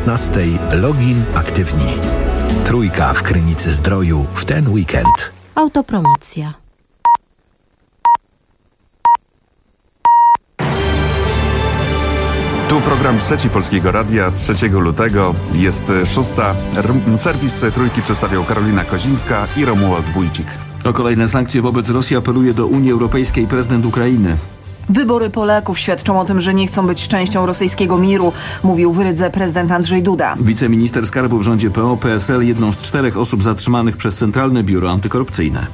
19 login aktywnij. Trójka w Krynicy Zdroju w ten weekend. Autopromocja. Tu program Trzeci Polskiego Radia, 3 lutego, jest 6. Serwis Trójki przedstawiał Karolina Kozińska i Romuald Wójcik. O kolejne sankcje wobec Rosji apeluje do Unii Europejskiej prezydent Ukrainy. Wybory Polaków świadczą o tym, że nie chcą być częścią rosyjskiego miru, mówił w Rydze prezydent Andrzej Duda. Wiceminister skarbu w rządzie PO-PSL, jedną z 4 osób zatrzymanych przez Centralne Biuro Antykorupcyjne.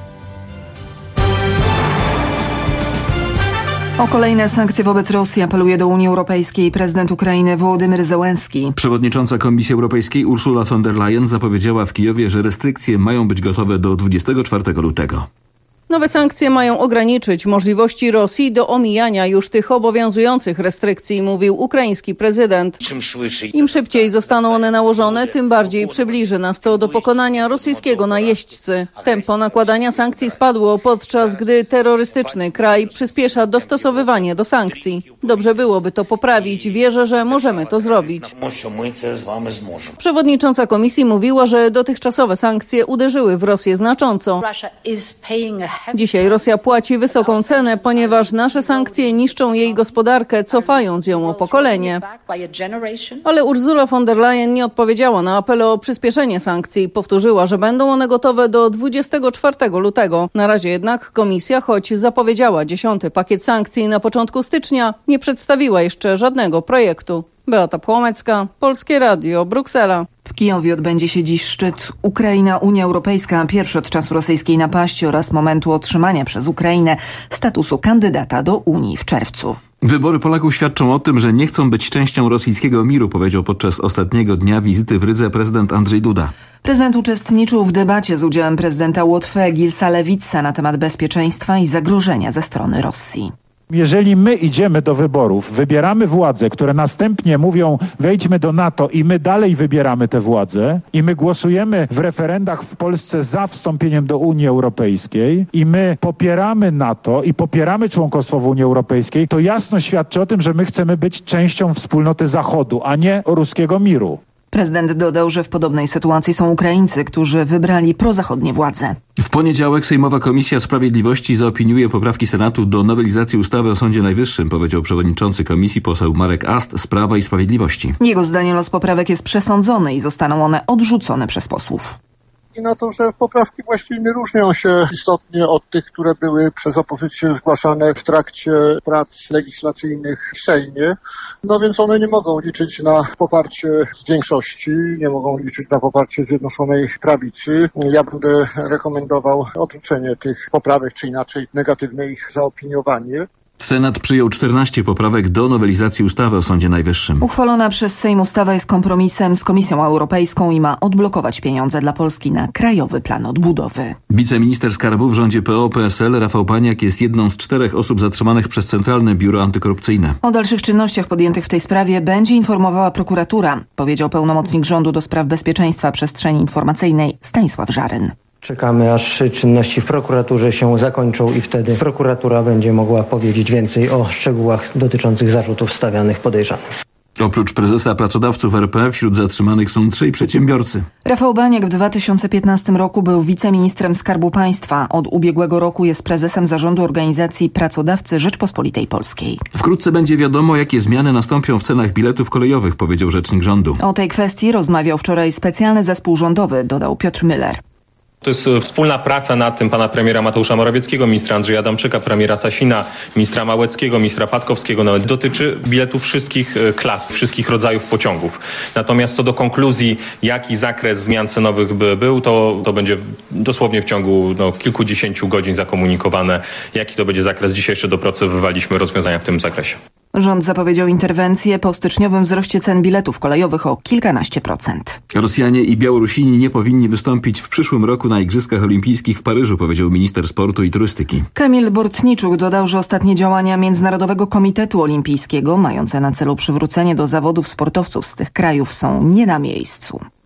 O kolejne sankcje wobec Rosji apeluje do Unii Europejskiej prezydent Ukrainy Wołodymyr Zełenski. Przewodnicząca Komisji Europejskiej Ursula von der Leyen zapowiedziała w Kijowie, że restrykcje mają być gotowe do 24 lutego. Nowe sankcje mają ograniczyć możliwości Rosji do omijania już tych obowiązujących restrykcji, mówił ukraiński prezydent. Im szybciej zostaną one nałożone, tym bardziej przybliży nas to do pokonania rosyjskiego najeźdźcy. Tempo nakładania sankcji spadło, podczas gdy terrorystyczny kraj przyspiesza dostosowywanie do sankcji. Dobrze byłoby to poprawić. Wierzę, że możemy to zrobić. Przewodnicząca komisji mówiła, że dotychczasowe sankcje uderzyły w Rosję znacząco. Dzisiaj Rosja płaci wysoką cenę, ponieważ nasze sankcje niszczą jej gospodarkę, cofając ją o pokolenie. Ale Ursula von der Leyen nie odpowiedziała na apel o przyspieszenie sankcji. Powtórzyła, że będą one gotowe do 24 lutego. Na razie jednak komisja, choć zapowiedziała 10. pakiet sankcji na początku stycznia, nie przedstawiła jeszcze żadnego projektu. Beata Płomecka, Polskie Radio, Bruksela. W Kijowie odbędzie się dziś szczyt Ukraina-Unia Europejska, pierwszy od czasu rosyjskiej napaści oraz momentu otrzymania przez Ukrainę statusu kandydata do Unii w czerwcu. Wybory Polaków świadczą o tym, że nie chcą być częścią rosyjskiego miru, powiedział podczas ostatniego dnia wizyty w Rydze prezydent Andrzej Duda. Prezydent uczestniczył w debacie z udziałem prezydenta Łotwy Gilsa Lewitsa na temat bezpieczeństwa i zagrożenia ze strony Rosji. Jeżeli my idziemy do wyborów, wybieramy władze, które następnie mówią wejdźmy do NATO i my dalej wybieramy te władze i my głosujemy w referendach w Polsce za wstąpieniem do Unii Europejskiej i my popieramy NATO i popieramy członkostwo w Unii Europejskiej, to jasno świadczy o tym, że my chcemy być częścią wspólnoty Zachodu, a nie ruskiego miru. Prezydent dodał, że w podobnej sytuacji są Ukraińcy, którzy wybrali prozachodnie władze. W poniedziałek Sejmowa Komisja Sprawiedliwości zaopiniuje poprawki Senatu do nowelizacji ustawy o Sądzie Najwyższym, powiedział przewodniczący komisji poseł Marek Ast z Prawa i Sprawiedliwości. Jego zdaniem los poprawek jest przesądzony i zostaną one odrzucone przez posłów. I na to, że poprawki właściwie nie różnią się istotnie od tych, które były przez opozycję zgłaszane w trakcie prac legislacyjnych w Sejmie. No więc one nie mogą liczyć na poparcie większości, nie mogą liczyć na poparcie Zjednoczonej Prawicy. Ja będę rekomendował odrzucenie tych poprawek, czy inaczej negatywne ich zaopiniowanie. Senat przyjął 14 poprawek do nowelizacji ustawy o Sądzie Najwyższym. Uchwalona przez Sejm ustawa jest kompromisem z Komisją Europejską i ma odblokować pieniądze dla Polski na Krajowy Plan Odbudowy. Wiceminister skarbu w rządzie PO-PSL Rafał Paniak jest jedną z 4 osób zatrzymanych przez Centralne Biuro Antykorupcyjne. O dalszych czynnościach podjętych w tej sprawie będzie informowała prokuratura, powiedział pełnomocnik rządu do spraw bezpieczeństwa przestrzeni informacyjnej Stanisław Żaryn. Czekamy, aż czynności w prokuraturze się zakończą i wtedy prokuratura będzie mogła powiedzieć więcej o szczegółach dotyczących zarzutów stawianych podejrzanym. Oprócz prezesa pracodawców RP wśród zatrzymanych są 3 przedsiębiorcy. Rafał Baniak w 2015 roku był wiceministrem Skarbu Państwa. Od ubiegłego roku jest prezesem zarządu organizacji Pracodawcy Rzeczpospolitej Polskiej. Wkrótce będzie wiadomo, jakie zmiany nastąpią w cenach biletów kolejowych, powiedział rzecznik rządu. O tej kwestii rozmawiał wczoraj specjalny zespół rządowy, dodał Piotr Müller. To jest wspólna praca nad tym pana premiera Mateusza Morawieckiego, ministra Andrzeja Adamczyka, premiera Sasina, ministra Małeckiego, ministra Patkowskiego. Nawet dotyczy biletów wszystkich klas, wszystkich rodzajów pociągów. Natomiast co do konkluzji, jaki zakres zmian cenowych by był, to będzie dosłownie w ciągu kilkudziesięciu godzin zakomunikowane, jaki to będzie zakres. Dzisiaj jeszcze dopracowywaliśmy rozwiązania w tym zakresie. Rząd zapowiedział interwencję po styczniowym wzroście cen biletów kolejowych o kilkanaście procent. Rosjanie i Białorusini nie powinni wystąpić w przyszłym roku na Igrzyskach Olimpijskich w Paryżu, powiedział minister sportu i turystyki. Kamil Bortniczuk dodał, że ostatnie działania Międzynarodowego Komitetu Olimpijskiego, mające na celu przywrócenie do zawodów sportowców z tych krajów, są nie na miejscu.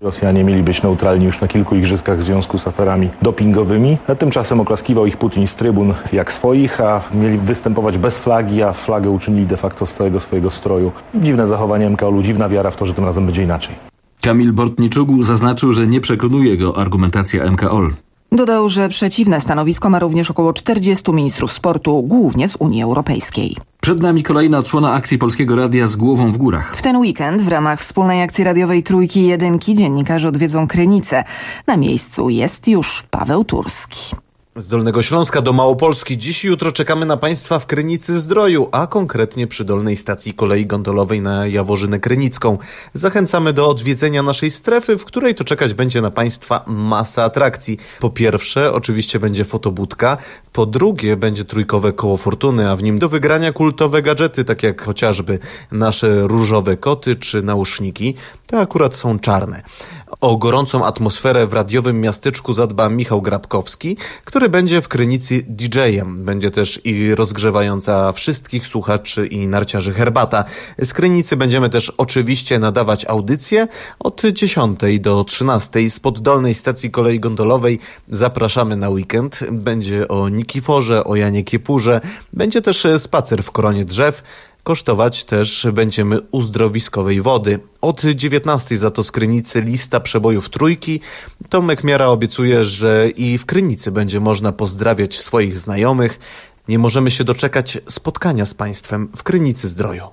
Rosjanie mieli być neutralni już na kilku igrzyskach w związku z aferami dopingowymi. A tymczasem oklaskiwał ich Putin z trybun jak swoich, a mieli występować bez flagi, a flagę uczynili de facto z całego swojego stroju. Dziwne zachowanie MKOL-u, dziwna wiara w to, że tym razem będzie inaczej. Kamil Bortniczugu zaznaczył, że nie przekonuje go argumentacja MKOL. Dodał, że przeciwne stanowisko ma również około 40 ministrów sportu, głównie z Unii Europejskiej. Przed nami kolejna odsłona akcji Polskiego Radia z głową w górach. W ten weekend w ramach wspólnej akcji radiowej Trójki i Jedynki dziennikarze odwiedzą Krynicę. Na miejscu jest już Paweł Turski. Z Dolnego Śląska do Małopolski. Dziś i jutro czekamy na Państwa w Krynicy-Zdroju, a konkretnie przy dolnej stacji kolei gondolowej na Jaworzynę Krynicką. Zachęcamy do odwiedzenia naszej strefy, w której to czekać będzie na Państwa masa atrakcji. Po pierwsze, oczywiście będzie fotobudka. Po drugie, będzie trójkowe koło fortuny, a w nim do wygrania kultowe gadżety, tak jak chociażby nasze różowe koty czy nauszniki. Te akurat są czarne. O gorącą atmosferę w radiowym miasteczku zadba Michał Grabkowski, który będzie w Krynicy DJ-em. Będzie też i rozgrzewająca wszystkich słuchaczy i narciarzy herbata. Z Krynicy będziemy też oczywiście nadawać audycje od 10 do 13 spod dolnej stacji kolei gondolowej. Zapraszamy na weekend. Będzie o Nikiforze, o Janie Kiepurze. Będzie też spacer w koronie drzew. Kosztować też będziemy uzdrowiskowej wody. Od 19 za to z Krynicy lista przebojów Trójki. Tomek Miara obiecuje, że i w Krynicy będzie można pozdrawiać swoich znajomych. Nie możemy się doczekać spotkania z Państwem w Krynicy-Zdroju.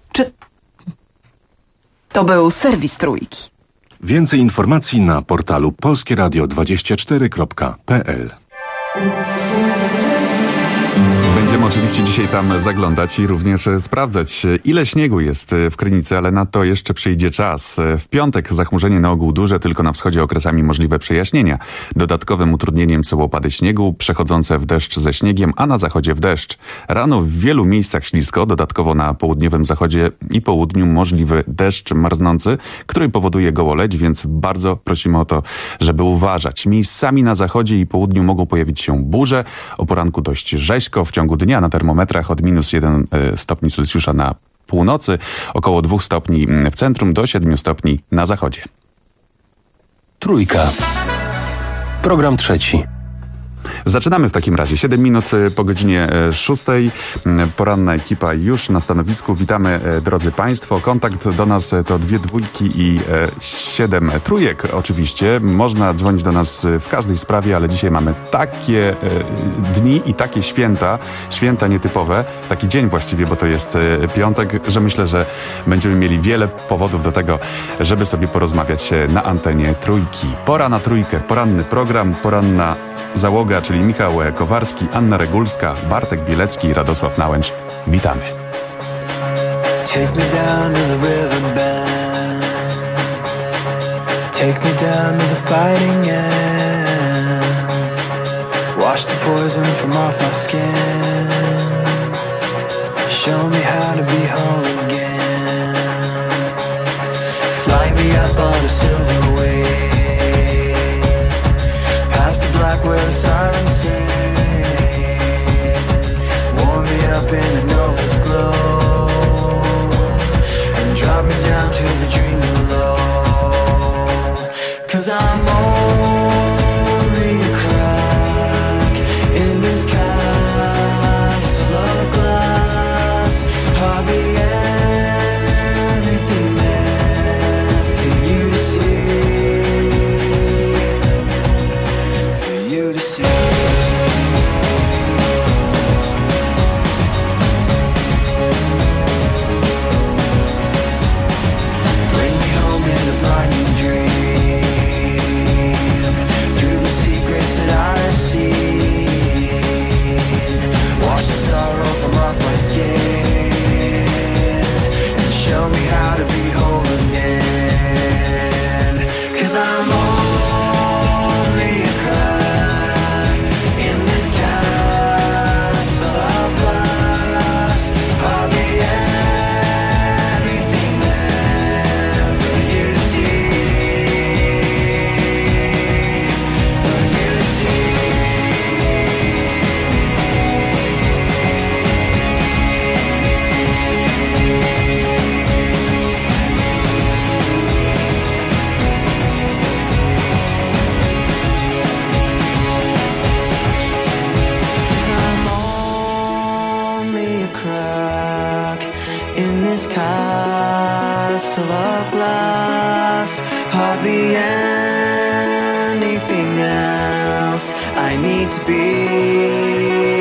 To był serwis Trójki. Więcej informacji na portalu polskieradio24.pl. Będziemy oczywiście dzisiaj tam zaglądać i również sprawdzać, ile śniegu jest w Krynicy, ale na to jeszcze przyjdzie czas. W piątek zachmurzenie na ogół duże, tylko na wschodzie okresami możliwe przejaśnienia. Dodatkowym utrudnieniem są opady śniegu, przechodzące w deszcz ze śniegiem, a na zachodzie w deszcz. Rano w wielu miejscach ślisko, dodatkowo na południowym zachodzie i południu możliwy deszcz marznący, który powoduje gołoleć, więc bardzo prosimy o to, żeby uważać. Miejscami na zachodzie i południu mogą pojawić się burze, o poranku dość rzeźko, w ciągu dnia na termometrach od -1 stopni Celsjusza na północy, około 2 stopni w centrum do 7 stopni na zachodzie. Trójka. Program trzeci. Zaczynamy w takim razie. 7 minut po godzinie 6. Poranna ekipa już na stanowisku. Witamy, drodzy Państwo. Kontakt do nas to 2 dwójki i 7 trójek oczywiście. Można dzwonić do nas w każdej sprawie, ale dzisiaj mamy takie dni i takie święta nietypowe, taki dzień właściwie, bo to jest piątek, że myślę, że będziemy mieli wiele powodów do tego, żeby sobie porozmawiać na antenie Trójki. Pora na Trójkę, poranny program, poranna załoga, czyli Michał Kowarski, Anna Regulska, Bartek Bielecki i Radosław Nałęcz. Witamy. Take me down to the riverbed. Take me down to the fighting end. Wash the poison from off my skin. Show me how to be whole again. Fly me up on a silver wave. Black where the sirens sing. Warm me up in the nova's glow and drop me down to the dream below. 'Cause I'm only a crack in this castle of glass. Hardly anything there for you to see. You to see. hardly anything else I need to be.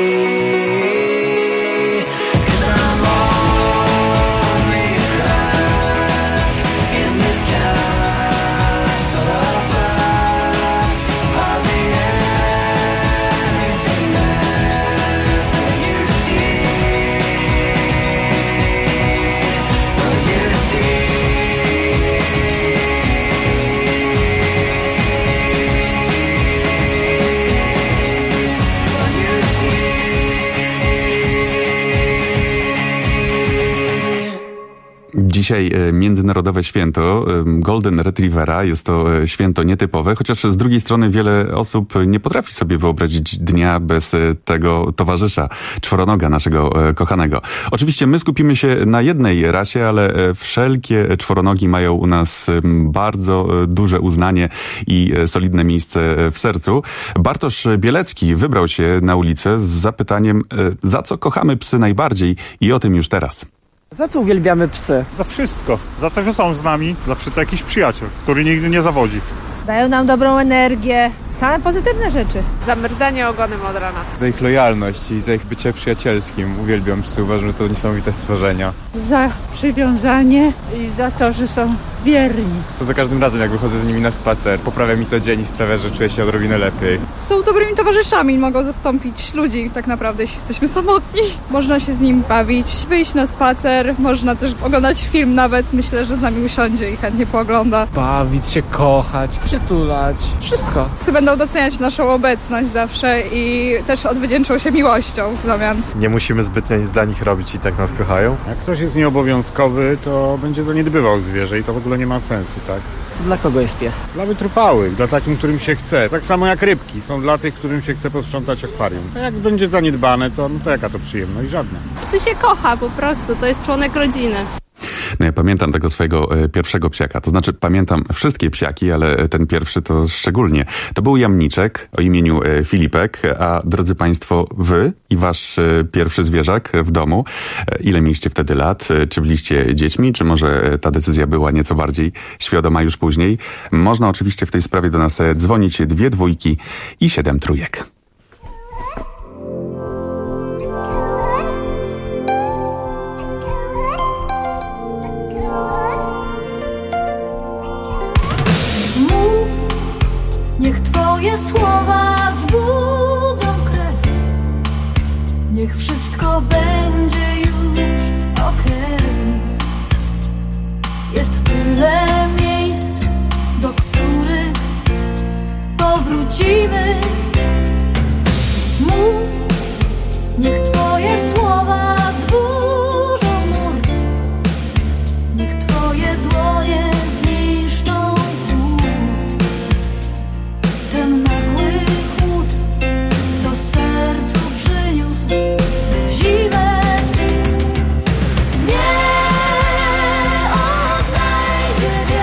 Dzisiaj międzynarodowe święto Golden Retrievera. Jest to święto nietypowe, chociaż z drugiej strony wiele osób nie potrafi sobie wyobrazić dnia bez tego towarzysza, czworonoga naszego kochanego. Oczywiście my skupimy się na jednej rasie, ale wszelkie czworonogi mają u nas bardzo duże uznanie i solidne miejsce w sercu. Bartosz Bielecki wybrał się na ulicę z zapytaniem, za co kochamy psy najbardziej, i o tym już teraz. Za co uwielbiamy psy? Za wszystko. Za to, że są z nami. Zawsze to jakiś przyjaciel, który nigdy nie zawodzi. Dają nam dobrą energię. Same pozytywne rzeczy. Za merdanie ogonem od rana. Za ich lojalność i za ich bycie przyjacielskim. Uwielbiam psy, uważam, że to niesamowite stworzenia. Za przywiązanie i za to, że są wierni. Za każdym razem, jak wychodzę z nimi na spacer, poprawia mi to dzień i sprawia, że czuję się odrobinę lepiej. Są dobrymi towarzyszami, mogą zastąpić ludzi tak naprawdę, jeśli jesteśmy samotni. Można się z nim bawić, wyjść na spacer, można też oglądać film nawet. Myślę, że z nami usiądzie i chętnie poogląda. Bawić się, kochać, przytulać, wszystko. Psy będą doceniać naszą obecność zawsze i też odwdzięczą się miłością w zamian. Nie musimy zbytnio nic dla nich robić i tak nas kochają. Jak ktoś jest nieobowiązkowy, to będzie zaniedbywał zwierzę i to w ogóle nie ma sensu, tak? Dla kogo jest pies? Dla wytrwałych, dla takim, którym się chce. Tak samo jak rybki, są dla tych, którym się chce posprzątać akwarium. A jak będzie zaniedbane, to jaka to przyjemność? Żadna. Psy się kocha po prostu, to jest członek rodziny. No ja pamiętam tego swojego pierwszego psiaka, to znaczy pamiętam wszystkie psiaki, ale ten pierwszy to szczególnie. To był jamniczek o imieniu Filipek, a drodzy Państwo, wy i wasz pierwszy zwierzak w domu, ile mieliście wtedy lat? Czy byliście dziećmi, czy może ta decyzja była nieco bardziej świadoma już później? Można oczywiście w tej sprawie do nas dzwonić 2 dwójki i 7 trójek. Niech Twoje słowa zbudzą krew. Niech wszystko będzie już okej. Jest tyle miejsc, do których powrócimy. Mów, niech Twoje słowa zburzą mur. Niech Twoje dłonie zniszczą głód. Ten nagły chłód, co sercu przyniósł zimę. Nie odnajdzie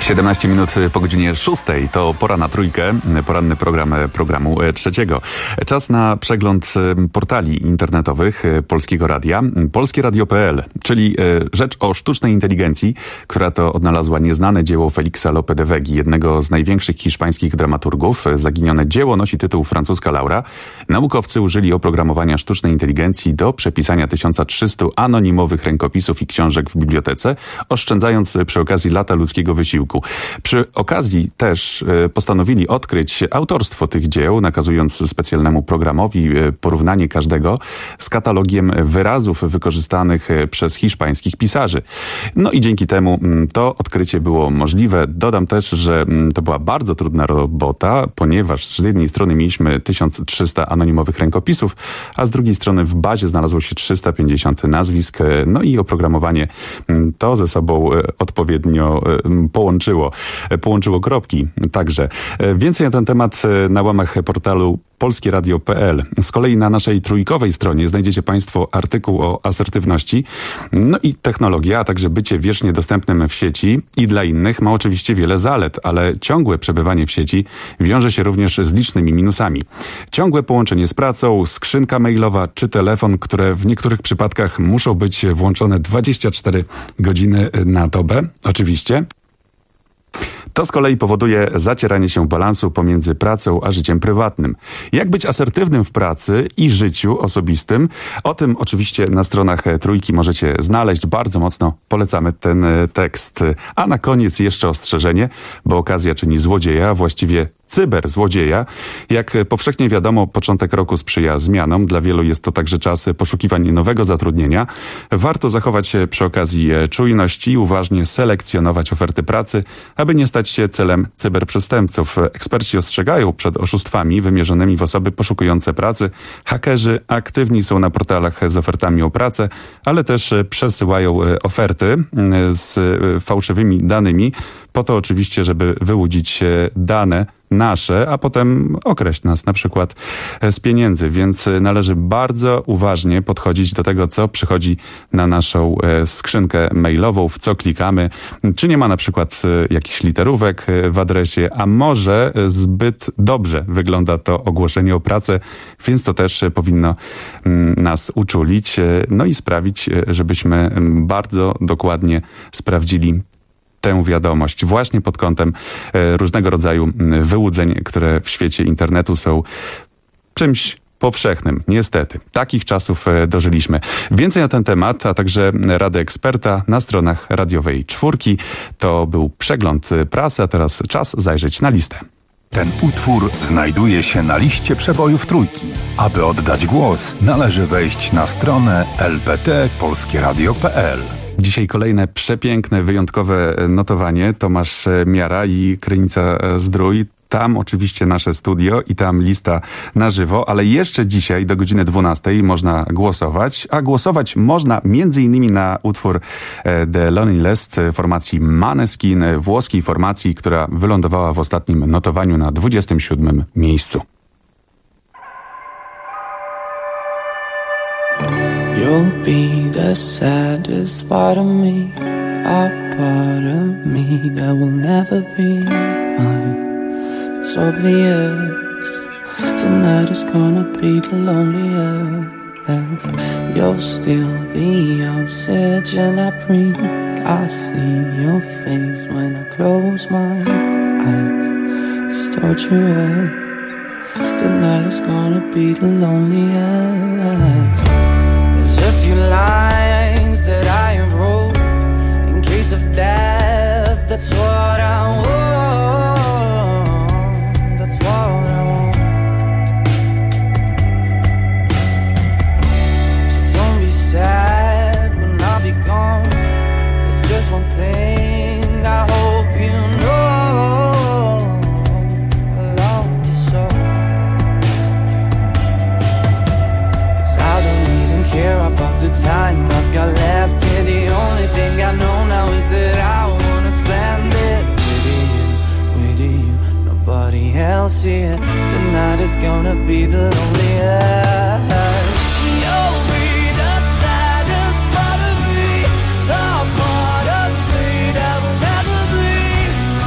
17 minut po godzinie 6 to pora na trójkę, poranny program programu trzeciego. Czas na przegląd portali internetowych Polskiego Radia, polskieradio.pl, czyli rzecz o sztucznej inteligencji, która to odnalazła nieznane dzieło Felixa Lope de Vegi, jednego z największych hiszpańskich dramaturgów. Zaginione dzieło nosi tytuł Francuska Laura. Naukowcy użyli oprogramowania sztucznej inteligencji do przepisania 1300 anonimowych rękopisów i książek w bibliotece, oszczędzając przy okazji lata ludzkiego wysiłku. Przy okazji też postanowili odkryć autorstwo tych dzieł, nakazując specjalnemu programowi porównanie każdego z katalogiem wyrazów wykorzystanych przez hiszpańskich pisarzy. No i dzięki temu to odkrycie było możliwe. Dodam też, że to była bardzo trudna robota, ponieważ z jednej strony mieliśmy 1300 anonimowych rękopisów, a z drugiej strony w bazie znalazło się 350 nazwisk, no i oprogramowanie to ze sobą odpowiednio połączyło kropki. Także więcej na ten temat na łamach portalu polskieradio.pl. Z kolei na naszej trójkowej stronie znajdziecie Państwo artykuł o asertywności. No i technologia, a także bycie wiecznie dostępnym w sieci i dla innych ma oczywiście wiele zalet, ale ciągłe przebywanie w sieci wiąże się również z licznymi minusami. Ciągłe połączenie z pracą, skrzynka mailowa czy telefon, które w niektórych przypadkach muszą być włączone 24 godziny na dobę, oczywiście. To z kolei powoduje zacieranie się balansu pomiędzy pracą a życiem prywatnym. Jak być asertywnym w pracy i życiu osobistym? O tym oczywiście na stronach trójki możecie znaleźć. Bardzo mocno polecamy ten tekst. A na koniec jeszcze ostrzeżenie, bo okazja czyni złodzieja, a właściwie cyberzłodzieja. Jak powszechnie wiadomo, początek roku sprzyja zmianom. Dla wielu jest to także czas poszukiwań nowego zatrudnienia. Warto zachować przy okazji czujność i uważnie selekcjonować oferty pracy, aby nie stać się celem cyberprzestępców. Eksperci ostrzegają przed oszustwami wymierzonymi w osoby poszukujące pracy. Hakerzy aktywni są na portalach z ofertami o pracę, ale też przesyłają oferty z fałszywymi danymi, po to oczywiście, żeby wyłudzić dane nasze, a potem okraść nas na przykład z pieniędzy, więc należy bardzo uważnie podchodzić do tego, co przychodzi na naszą skrzynkę mailową, w co klikamy, czy nie ma na przykład jakichś literówek w adresie, a może zbyt dobrze wygląda to ogłoszenie o pracę, więc to też powinno nas uczulić, no i sprawić, żebyśmy bardzo dokładnie sprawdzili tę wiadomość właśnie pod kątem różnego rodzaju wyłudzeń, które w świecie internetu są czymś powszechnym. Niestety. Takich czasów dożyliśmy. Więcej na ten temat, a także rady eksperta na stronach radiowej Czwórki. To był przegląd prasy, a teraz czas zajrzeć na listę. Ten utwór znajduje się na liście przebojów trójki. Aby oddać głos, należy wejść na stronę lpt.polskieradio.pl. Dzisiaj kolejne przepiękne, wyjątkowe notowanie. Tomasz Miara i Krynica Zdrój. Tam oczywiście nasze studio i tam lista na żywo, ale jeszcze dzisiaj do godziny 12 można głosować, a głosować można m.in. na utwór The Loneliness formacji Maneskin, włoskiej formacji, która wylądowała w ostatnim notowaniu na 27. miejscu. You'll be the saddest part of me, a part of me that will never be mine. It's obvious tonight is gonna be the loneliest. You're still the oxygen I breathe. I see your face when I close my eyes. It's torturous. Tonight is gonna be the loneliest. There's a few lines that I have wrote in case of death. That's what I want. That's what I want. So don't be sad when I'll be gone. There's just one thing I hope you know. I love you so. 'Cause I don't even care about the time I've got left here. The only thing I know now is that I wanna spend it with you, nobody else here. Tonight is gonna be the loneliest. You'll be the saddest part of me, the part of me that will never be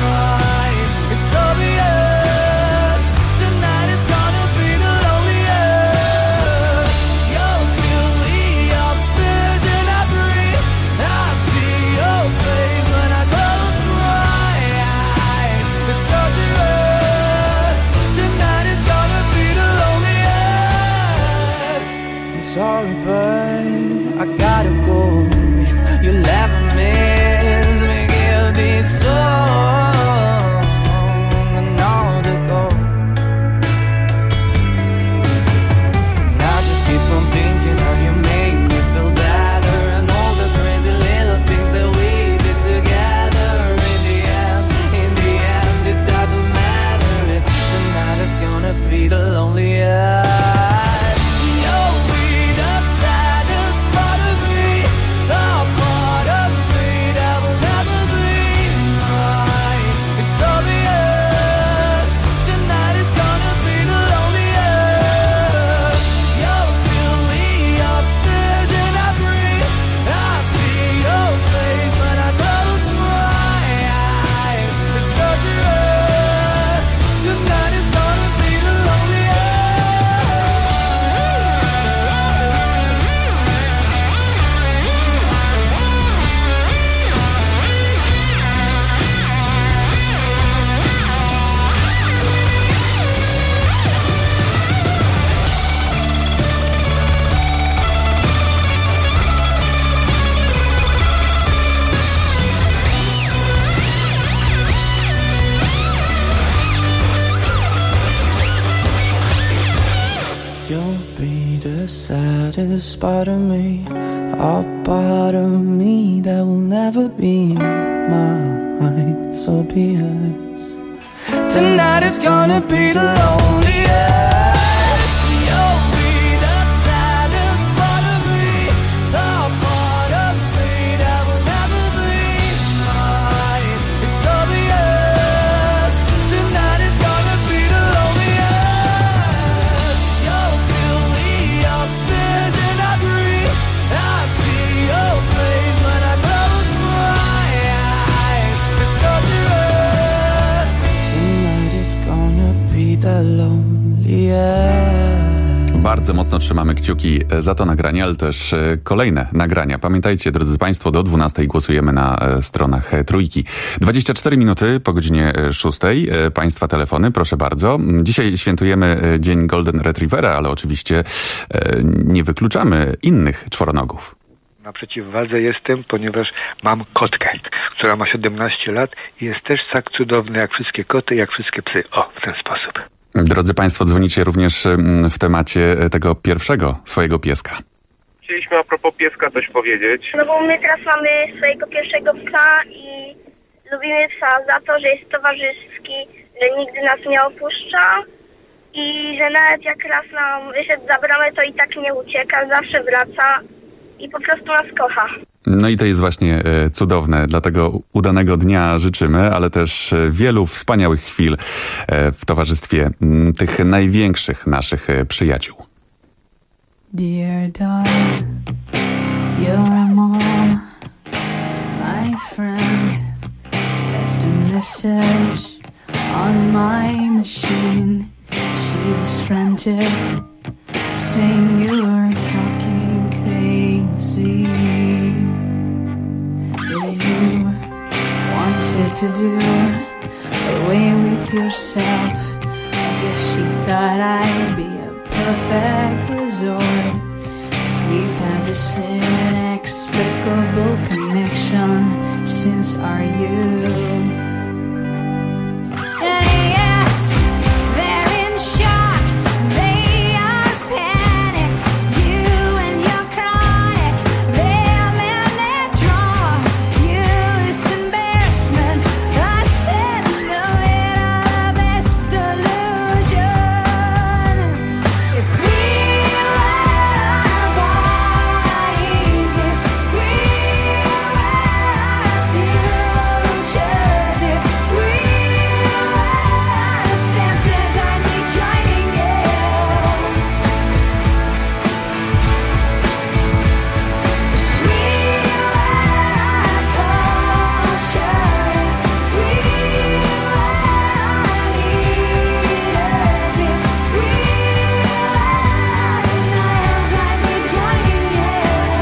you'll be the saddest part of me, a part of me that will never be mine. So be it. Tonight is gonna be the loneliest. You'll be the saddest part of me, a part of me that will never be mine. It's obvious. Tonight is gonna be the loneliest. You'll feel the oxygen I breathe. I see your face when I close my eyes. It's torturous. Tonight is gonna be the loneliest. Bardzo mocno trzymamy kciuki za to nagranie, ale też kolejne nagrania. Pamiętajcie, drodzy Państwo, do 12 głosujemy na stronach Trójki. 24 minuty po godzinie 6. Państwa telefony, proszę bardzo. Dzisiaj świętujemy Dzień Golden Retrievera, ale oczywiście nie wykluczamy innych czworonogów. Na przeciwwadze jestem, ponieważ mam kotkę, która ma 17 lat i jest też tak cudowna jak wszystkie koty, jak wszystkie psy. O, w ten sposób. Drodzy Państwo, dzwonicie również w temacie tego pierwszego swojego pieska. Chcieliśmy a propos pieska coś powiedzieć. No bo my teraz mamy swojego pierwszego psa i lubimy psa za to, że jest towarzyski, że nigdy nas nie opuszcza i że nawet jak raz nam wyszedł za bramę, to i tak nie ucieka, zawsze wraca i po prostu nas kocha. No i to jest właśnie cudowne, dlatego udanego dnia życzymy, ale też wielu wspaniałych chwil w towarzystwie tych największych naszych przyjaciół. Dear daughter, your mom, my friend, left a message on my machine. She was frantic, saying you were talking crazy. You wanted to do away with yourself. I guess she thought I'd be a perfect resort, 'cause we've had this inexplicable connection since our youth. And yes, they're in shock, they are panicked. You and your chronic, them and their draw. You is embarrassment, I said in the middle of this delusion. If we were bodies, if we were futures, if we were fences, I'd be joining you. If we were culture, if we were leaders, if we were nice, I'd be joining you.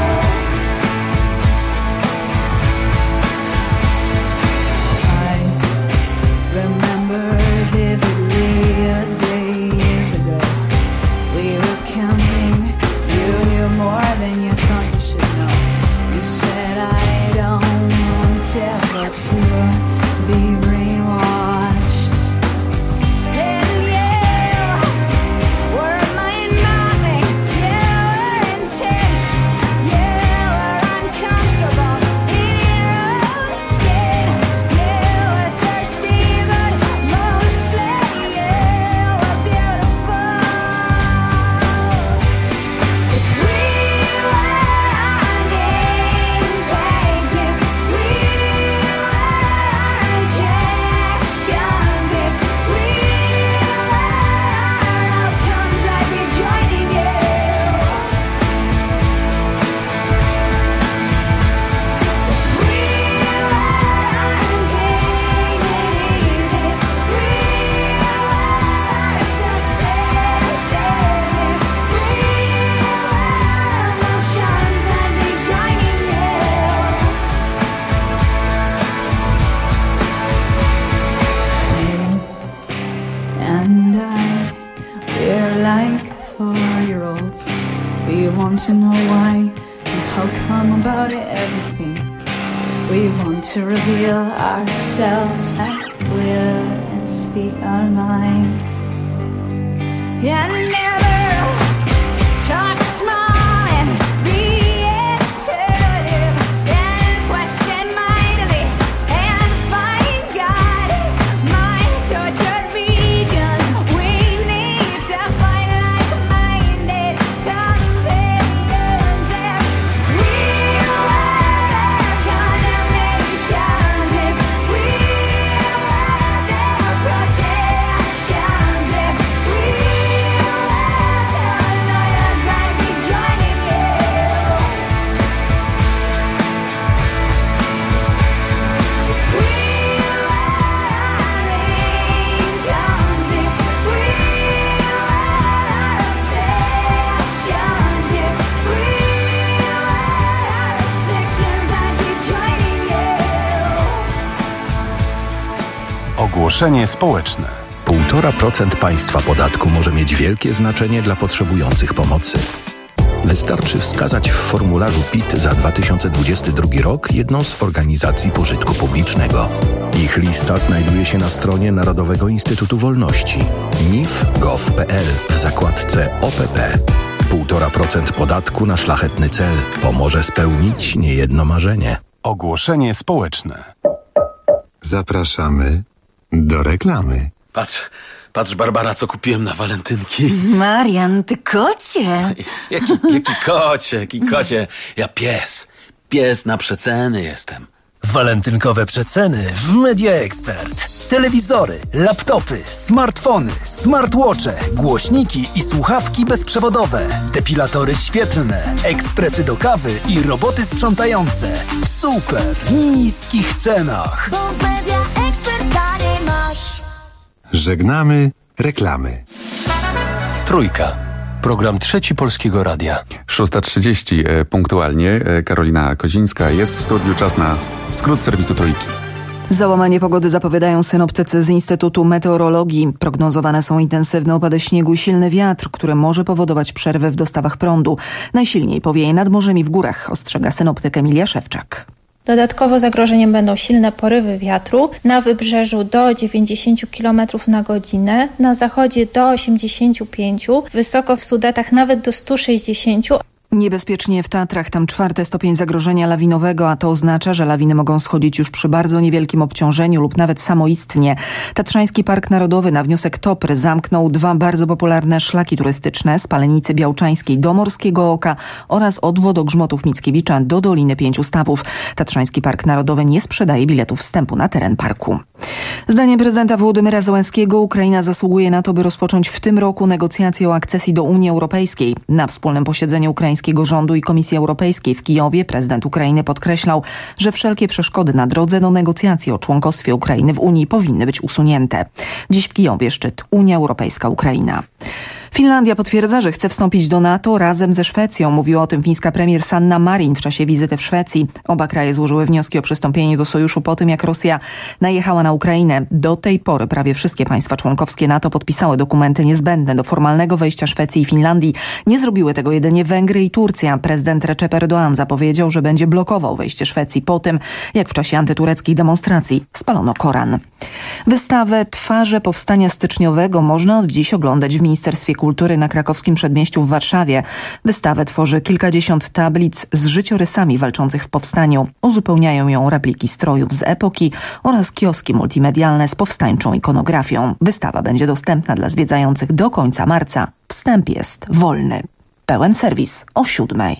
I remember vividly a day years ago. We were counting. You knew more than you thought you should know. You said I don't want ever to be brainwashed. And you were mind-boggling. You were intense. You were uncomfortable in your own skin. You were thirsty, but mostly you were beautiful. If we were game tags, if we were injections, if we were outcomes, I'd be joining you. If we were dignities, if we were successes, if we were emotions, I'd be joining you. And we're like 4-year-olds. We want to know why and how come about everything. We want to reveal ourselves at will and speak our minds. And never Ogłoszenie społeczne. 1,5% państwa podatku może mieć wielkie znaczenie dla potrzebujących pomocy. Wystarczy wskazać w formularzu PIT za 2022 rok jedną z organizacji pożytku publicznego. Ich lista znajduje się na stronie Narodowego Instytutu Wolności mif.gov.pl w zakładce OPP. 1,5% podatku na szlachetny cel pomoże spełnić niejedno marzenie. Ogłoszenie społeczne. Zapraszamy do reklamy. Patrz Barbara, co kupiłem na walentynki. Marian, ty kocie. Jaki kocie? Ja pies na przeceny jestem. Walentynkowe przeceny w Media Expert. Telewizory, laptopy, smartfony, smartwatche, głośniki i słuchawki bezprzewodowe, depilatory świetlne, ekspresy do kawy i roboty sprzątające w super niskich cenach. Bo w Media Expert taniej masz. Żegnamy reklamy. Trójka. Program Trzeci Polskiego Radia. 6:30 punktualnie. Karolina Kozińska jest w studiu. Czas na skrót serwisu Trójki. Załamanie pogody zapowiadają synoptycy z Instytutu Meteorologii. Prognozowane są intensywne opady śniegu i silny wiatr, który może powodować przerwę w dostawach prądu. Najsilniej powieje nad morzem i w górach, ostrzega synoptyk Emilia Szewczak. Dodatkowo zagrożeniem będą silne porywy wiatru, na wybrzeżu do 90 km na godzinę, na zachodzie do 85, wysoko w Sudetach nawet do 160 km. Niebezpiecznie w Tatrach, tam 4. stopień zagrożenia lawinowego, a to oznacza, że lawiny mogą schodzić już przy bardzo niewielkim obciążeniu lub nawet samoistnie. Tatrzański Park Narodowy na wniosek TOPR zamknął 2 bardzo popularne szlaki turystyczne z Palenicy Białczańskiej do Morskiego Oka oraz od Wodogrzmotów Mickiewicza do Doliny Pięciu Stawów. Tatrzański Park Narodowy nie sprzedaje biletów wstępu na teren parku. Zdaniem prezydenta Wołodymyra Zełenskiego Ukraina zasługuje na to, by rozpocząć w tym roku negocjacje o akcesji do Unii Europejskiej. Na wspólnym posiedzeniu ukraińskiego rządu i Komisji Europejskiej w Kijowie prezydent Ukrainy podkreślał, że wszelkie przeszkody na drodze do negocjacji o członkostwie Ukrainy w Unii powinny być usunięte. Dziś w Kijowie szczyt Unia Europejska-Ukraina. Finlandia potwierdza, że chce wstąpić do NATO razem ze Szwecją. Mówiła o tym fińska premier Sanna Marin w czasie wizyty w Szwecji. Oba kraje złożyły wnioski o przystąpienie do sojuszu po tym, jak Rosja najechała na Ukrainę. Do tej pory prawie wszystkie państwa członkowskie NATO podpisały dokumenty niezbędne do formalnego wejścia Szwecji i Finlandii. Nie zrobiły tego jedynie Węgry i Turcja. Prezydent Recep Erdoğan zapowiedział, że będzie blokował wejście Szwecji po tym, jak w czasie antytureckich demonstracji spalono Koran. Wystawę Twarze Powstania Styczniowego można od dziś oglądać w Ministerstwie Kultury na krakowskim przedmieściu w Warszawie. Wystawę tworzy kilkadziesiąt tablic z życiorysami walczących w powstaniu. Uzupełniają ją repliki strojów z epoki oraz kioski multimedialne z powstańczą ikonografią. Wystawa będzie dostępna dla zwiedzających do końca marca. Wstęp jest wolny. Pełen serwis o 7:00.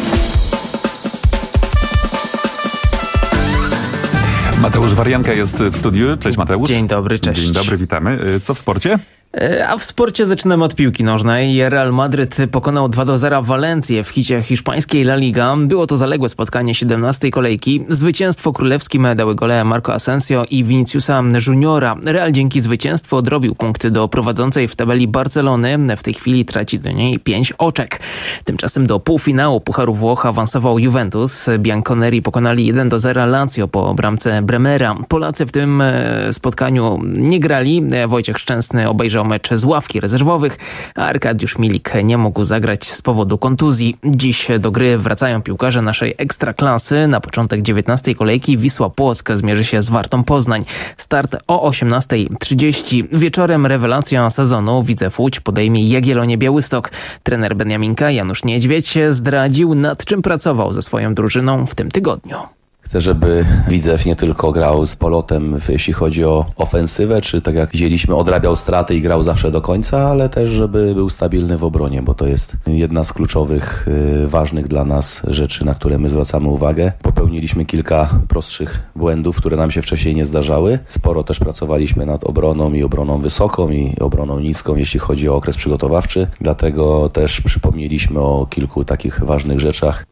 Mateusz Warianka jest w studiu. Cześć Mateusz. Dzień dobry, cześć. Dzień dobry, witamy. Co w sporcie? A w sporcie zaczynamy od piłki nożnej. Real Madryt pokonał 2-0 Walencję w hicie hiszpańskiej La Liga. Było to zaległe spotkanie 17. kolejki. Zwycięstwo królewskim dały gole Marco Asensio i Viniciusa Juniora. Real dzięki zwycięstwu odrobił punkty do prowadzącej w tabeli Barcelony. W tej chwili traci do niej 5 oczek. Tymczasem do półfinału Pucharu Włoch awansował Juventus. Bianconeri pokonali 1-0 Lazio po bramce Bremera. Polacy w tym spotkaniu nie grali. Wojciech Szczęsny obejrzał mecz z ławki rezerwowych, a Arkadiusz Milik nie mógł zagrać z powodu kontuzji. Dziś do gry wracają piłkarze naszej ekstraklasy. Na początek 19. kolejki Wisła Płock zmierzy się z Wartą Poznań. Start o 18:30. Wieczorem rewelacja sezonu Widzew Łódź podejmie Jagiellonię Białystok. Trener Beniaminka Janusz Niedźwiedź zdradził, nad czym pracował ze swoją drużyną w tym tygodniu. Chcę, żeby Widzew nie tylko grał z polotem, jeśli chodzi o ofensywę, czy tak jak widzieliśmy, odrabiał straty i grał zawsze do końca, ale też, żeby był stabilny w obronie, bo to jest jedna z kluczowych, ważnych dla nas rzeczy, na które my zwracamy uwagę. Popełniliśmy kilka prostszych błędów, które nam się wcześniej nie zdarzały. Sporo też pracowaliśmy nad obroną i obroną wysoką i obroną niską, jeśli chodzi o okres przygotowawczy. Dlatego też przypomnieliśmy o kilku takich ważnych rzeczach.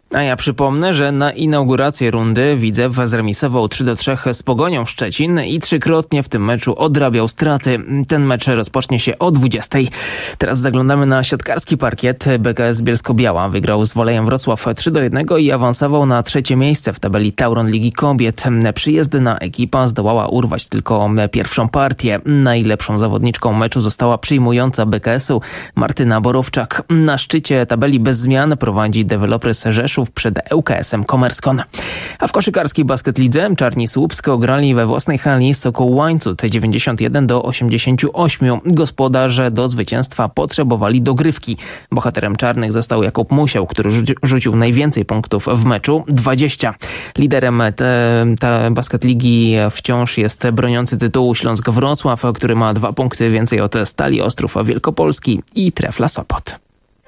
A ja przypomnę, że na inaugurację rundy Widzew zremisował 3-3 z Pogonią Szczecin i 3-krotnie w tym meczu odrabiał straty. Ten mecz rozpocznie się o 20. Teraz zaglądamy na siatkarski parkiet. BKS Bielsko-Biała wygrał z Wolejem Wrocław 3-1 i awansował na 3. miejsce w tabeli Tauron Ligi Kobiet. Przyjezdna ekipa zdołała urwać tylko pierwszą partię. Najlepszą zawodniczką meczu została przyjmująca BKS-u Martyna Borowczak. Na szczycie tabeli bez zmian prowadzi Developers Rzeszów przed ŁKS-em Komerskon. A w koszykarskiej basketlidze Czarni Słupsko grali we własnej hali Sokół Łańcut 91-88. Gospodarze do zwycięstwa potrzebowali dogrywki. Bohaterem czarnych został Jakub Musiał, który rzucił najwięcej punktów w meczu, 20. Liderem basketligi wciąż jest broniący tytułu Śląsk Wrocław, który ma 2 punkty więcej od Stali Ostrów Wielkopolski i Trefla Sopot.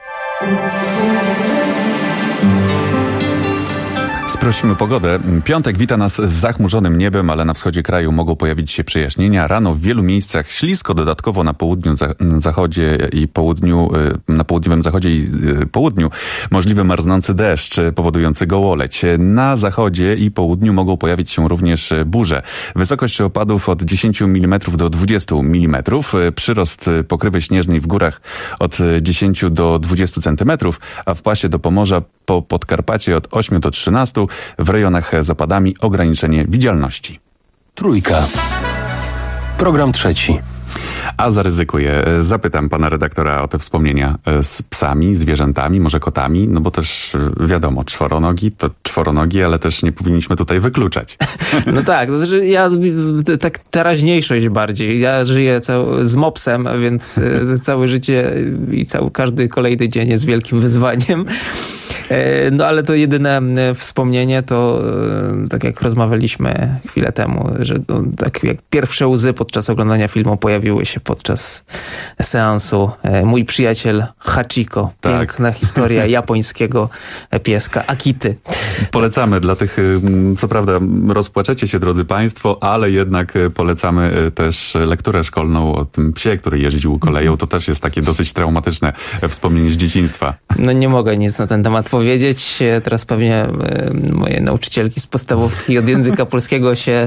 Prosimy pogodę. Piątek wita nas z zachmurzonym niebem, ale na wschodzie kraju mogą pojawić się przejaśnienia. Rano w wielu miejscach ślisko, dodatkowo na południu, zachodzie i południu, na południowym zachodzie i południu możliwy marznący deszcz powodujący gołoleć. Na zachodzie i południu mogą pojawić się również burze. Wysokość opadów od 10 mm do 20 mm. Przyrost pokrywy śnieżnej w górach od 10 do 20 cm, a w pasie do Pomorza po Podkarpacie od 8 do 13, w rejonach z opadami ograniczenie widzialności. Trójka. Program trzeci. A zaryzykuję, zapytam pana redaktora o te wspomnienia z psami, zwierzętami, może kotami, no bo też wiadomo, czworonogi to czworonogi, ale też nie powinniśmy tutaj wykluczać. No tak, to znaczy ja tak teraźniejszość bardziej. Ja żyję z mopsem, więc całe życie i każdy kolejny dzień jest wielkim wyzwaniem. No ale to jedyne wspomnienie to, tak jak rozmawialiśmy chwilę temu, że tak jak pierwsze łzy podczas oglądania filmu pojawiły się podczas seansu. Mój przyjaciel Hachiko. Tak. Piękna historia japońskiego pieska Akity. Polecamy dla tych, co prawda rozpłaczecie się, drodzy państwo, ale jednak polecamy też lekturę szkolną o tym psie, który jeździł koleją. To też jest takie dosyć traumatyczne wspomnienie z dzieciństwa. No nie mogę nic na ten temat powiedzieć. Teraz pewnie moje nauczycielki z podstawówki od języka polskiego się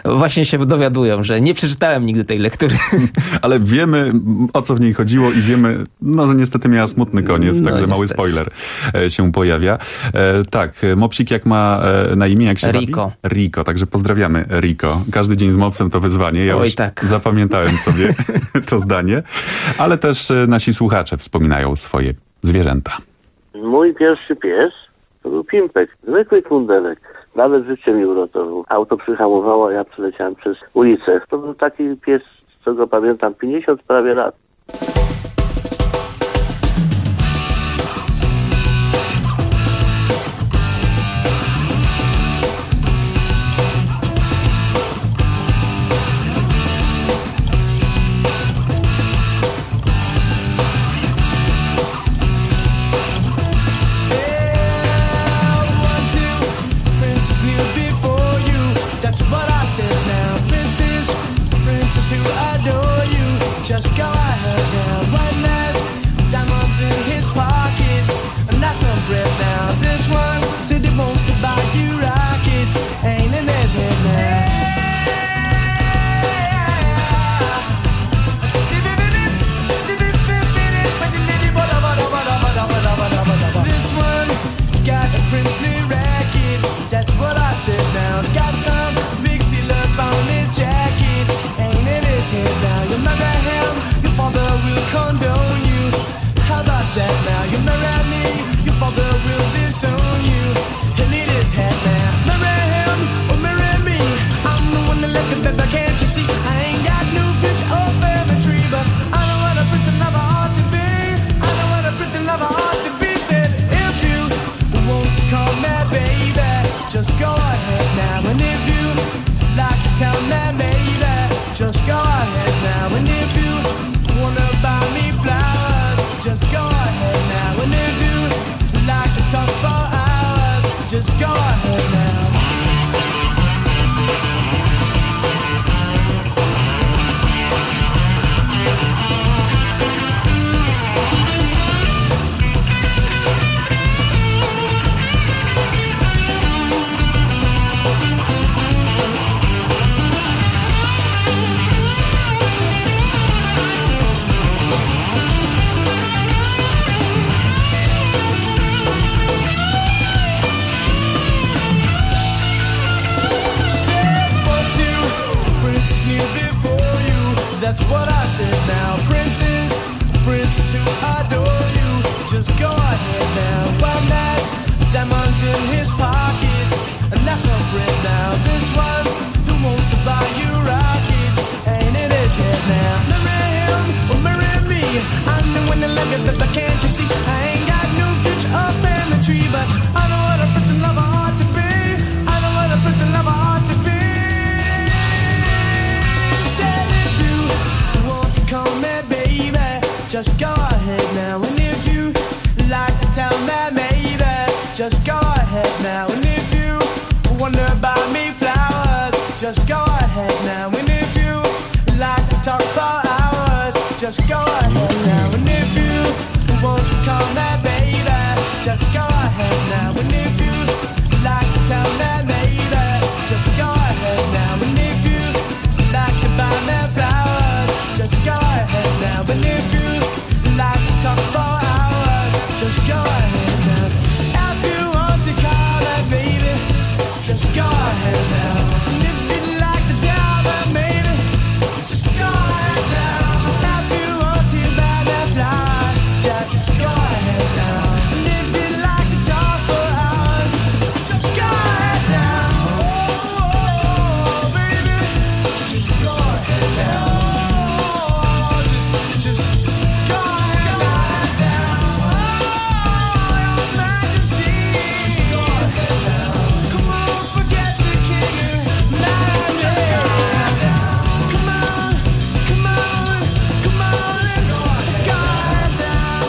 dowiadują, że nie przeczytałem nigdy tej lektury. Ale wiemy, o co w niej chodziło i wiemy, no, że niestety miała smutny koniec, także mały spoiler się pojawia. Tak, mopsik jak ma na imię, jak się Rico. bawi? Rico, także pozdrawiamy Rico. Każdy dzień z mopsem to wyzwanie. Ja już zapamiętałem sobie to zdanie, ale też nasi słuchacze wspominają swoje zwierzęta. Mój pierwszy pies to był Pimpek, zwykły kundelek. Nawet życie mi uratował. Auto przyhamowało, a ja przeleciałem przez ulicę. To był taki pies, co go pamiętam, 50 prawie lat. Just go ahead now, and if you like just go ahead now. One has diamonds in his pockets, and that's a friend now. This one who wants to buy you rockets ain't in his head now. Marry him or marry me. I'm the one that love you, but can't you see? I ain't got no picture or family tree, but I know what a pretty lover ought to be. I know what a pretty lover ought to be. Said if you want to call me baby, just go ahead now. And if you like to tell me maybe, just go ahead now. And if you wonder about me flowers, just go ahead now. And if you like to talk for hours, just go ahead now. And if you want to call me baby, just go ahead now. And if you like to tell me maybe, just go ahead now. And if you like to buy me flowers, just go ahead now. And if you like to talk for hours, just go ahead now. If you want to call me baby, just go ahead now. And if you like to tell me maybe, just go ahead now. If you want to buy me flowers, just go ahead now. And if you like to talk for hours, just go ahead now. Oh, baby, just go ahead now. Just go ahead now. Oh, your Majesty, just go ahead now. Come on, forget the king and majesty. Come on, come on, come on, let's go ahead now.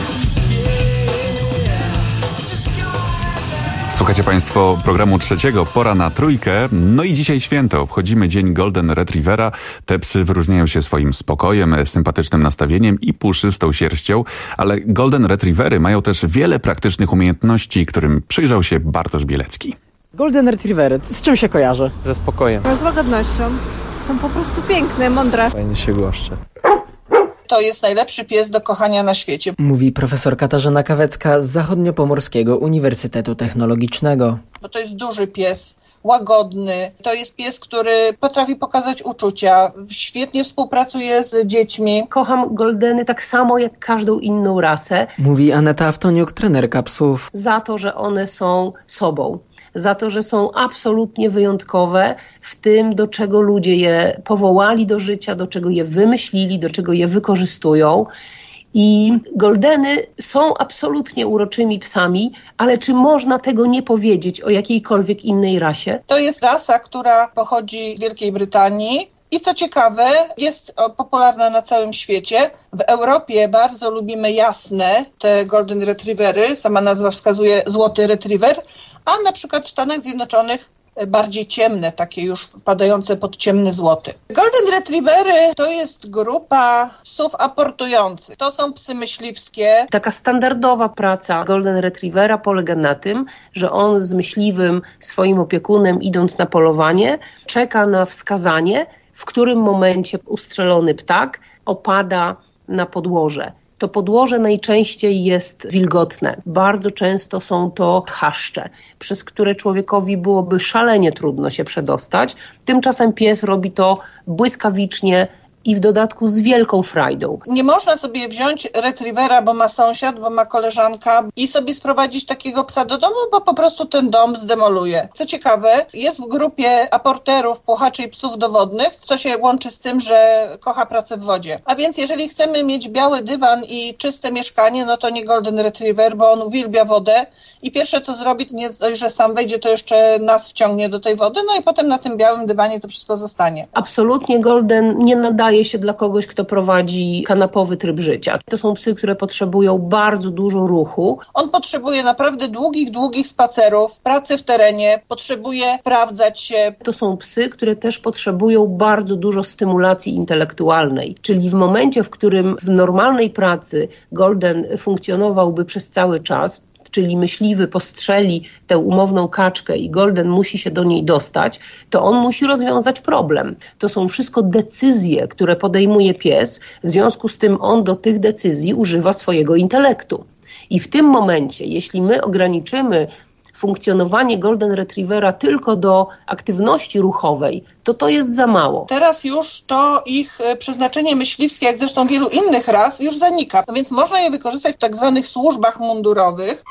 Yeah, just go ahead now. Słuchacie Państwo programu trzeciego, Pora na trójkę. No i dzisiaj święto. Obchodzimy Dzień Golden Retrievera. Te psy wyróżniają się swoim spokojem, sympatycznym nastawieniem i puszystą sierścią, ale Golden Retrievery mają też wiele praktycznych umiejętności, którym przyjrzał się Bartosz Bielecki. Golden Retrievery, z czym się kojarzy? Ze spokojem. Z łagodnością. Są po prostu piękne, mądre. Fajnie się głaszcze. To jest najlepszy pies do kochania na świecie. Mówi profesor Katarzyna Kawecka z Zachodniopomorskiego Uniwersytetu Technologicznego. Bo to jest duży pies, łagodny. To jest pies, który potrafi pokazać uczucia. Świetnie współpracuje z dziećmi. Kocham goldeny tak samo jak każdą inną rasę. Mówi Aneta Awtoniuk, trenerka psów. Za to, że one są sobą. Za to, że są absolutnie wyjątkowe w tym, do czego ludzie je powołali do życia, do czego je wymyślili, do czego je wykorzystują. I goldeny są absolutnie uroczymi psami, ale czy można tego nie powiedzieć o jakiejkolwiek innej rasie? To jest rasa, która pochodzi z Wielkiej Brytanii. I co ciekawe, jest popularna na całym świecie. W Europie bardzo lubimy jasne te Golden Retrievery, sama nazwa wskazuje złoty retriever, a na przykład w Stanach Zjednoczonych bardziej ciemne, takie już wpadające pod ciemny złoty. Golden Retrievery to jest grupa psów aportujących. To są psy myśliwskie. Taka standardowa praca Golden Retrievera polega na tym, że on z myśliwym, swoim opiekunem, idąc na polowanie, czeka na wskazanie, w którym momencie ustrzelony ptak opada na podłoże. To podłoże najczęściej jest wilgotne. Bardzo często są to chaszcze, przez które człowiekowi byłoby szalenie trudno się przedostać. Tymczasem pies robi to błyskawicznie i w dodatku z wielką frajdą. Nie można sobie wziąć retrievera, bo ma sąsiad, bo ma koleżanka i sobie sprowadzić takiego psa do domu, bo po prostu ten dom zdemoluje. Co ciekawe, jest w grupie aporterów, płuchaczy i psów dowodnych, co się łączy z tym, że kocha pracę w wodzie. A więc jeżeli chcemy mieć biały dywan i czyste mieszkanie, no to nie Golden Retriever, bo on uwielbia wodę i pierwsze co zrobi, nie dość, że sam wejdzie, to jeszcze nas wciągnie do tej wody, no i potem na tym białym dywanie to wszystko zostanie. Absolutnie Golden nie nadaje się dla kogoś, kto prowadzi kanapowy tryb życia. To są psy, które potrzebują bardzo dużo ruchu. On potrzebuje naprawdę długich spacerów, pracy w terenie, potrzebuje sprawdzać się. To są psy, które też potrzebują bardzo dużo stymulacji intelektualnej, czyli w momencie, w którym w normalnej pracy Golden funkcjonowałby przez cały czas, czyli myśliwy postrzeli tę umowną kaczkę i Golden musi się do niej dostać, to on musi rozwiązać problem. To są wszystko decyzje, które podejmuje pies, w związku z tym on do tych decyzji używa swojego intelektu. I w tym momencie, jeśli my ograniczymy funkcjonowanie Golden Retrievera tylko do aktywności ruchowej, to jest za mało. Teraz już to ich przeznaczenie myśliwskie, jak zresztą wielu innych ras, już zanika. No więc można je wykorzystać w tak zwanych służbach mundurowych.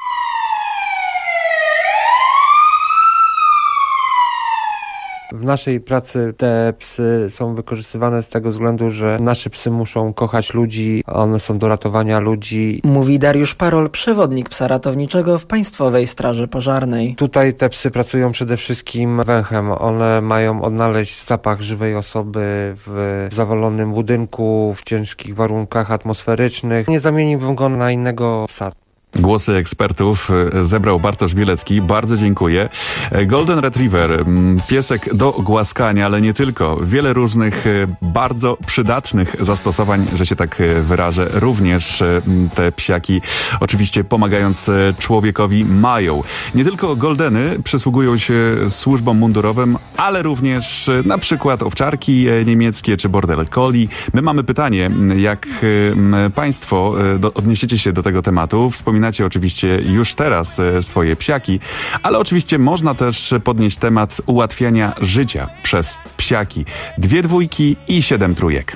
W naszej pracy te psy są wykorzystywane z tego względu, że nasze psy muszą kochać ludzi, one są do ratowania ludzi. Mówi Dariusz Parol, przewodnik psa ratowniczego w Państwowej Straży Pożarnej. Tutaj te psy pracują przede wszystkim węchem. One mają odnaleźć zapach żywej osoby w zawalonym budynku, w ciężkich warunkach atmosferycznych. Nie zamieniłbym go na innego psa. Głosy ekspertów zebrał Bartosz Bielecki. Bardzo dziękuję. Golden Retriever, piesek do głaskania, ale nie tylko. Wiele różnych bardzo przydatnych zastosowań, że się tak wyrażę. Również te psiaki, oczywiście pomagając człowiekowi, mają. Nie tylko goldeny przysługują się służbom mundurowym, ale również na przykład owczarki niemieckie czy border collie. My mamy pytanie, jak Państwo odniesiecie się do tego tematu. Wspominacie oczywiście już teraz swoje psiaki, ale oczywiście można też podnieść temat ułatwiania życia przez psiaki. 2 dwójki i 7 trójek.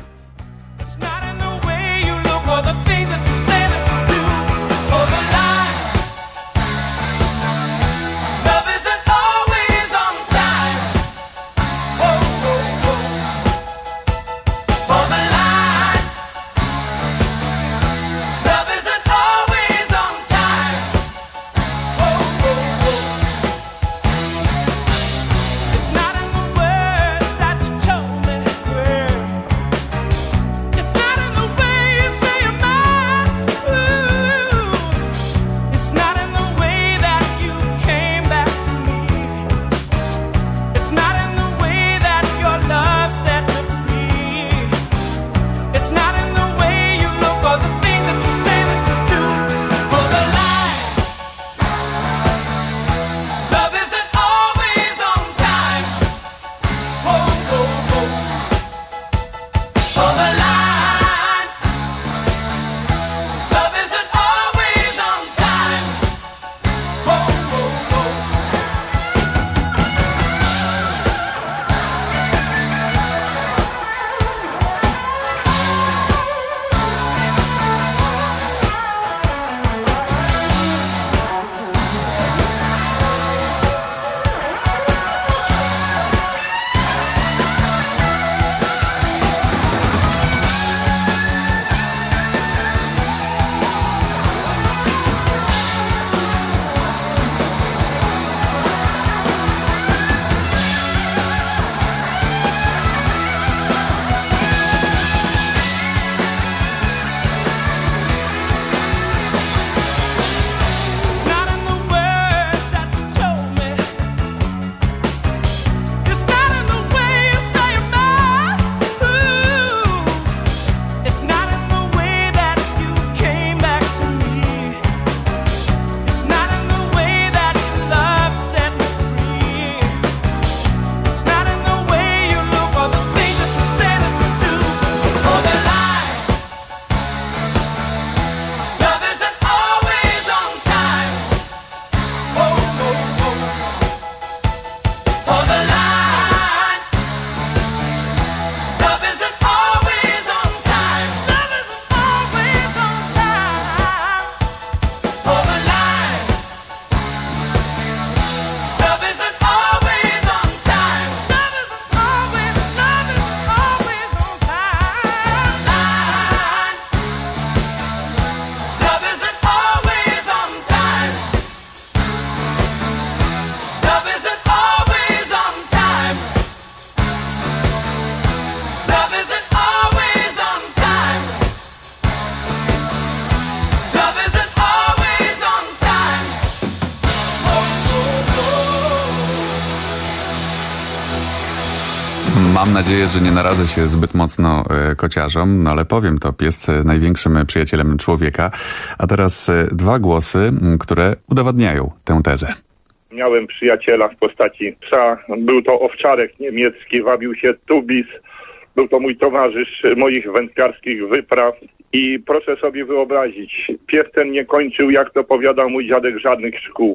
Mam nadzieję, że nie narażę się zbyt mocno kociarzom, no ale powiem to, pies największym przyjacielem człowieka. A teraz 2 głosy, które udowadniają tę tezę. Miałem przyjaciela w postaci psa. Był to owczarek niemiecki, wabił się Tubis. Był to mój towarzysz moich wędkarskich wypraw. I proszę sobie wyobrazić, pies ten nie kończył, jak to powiadał mój dziadek, żadnych szkół.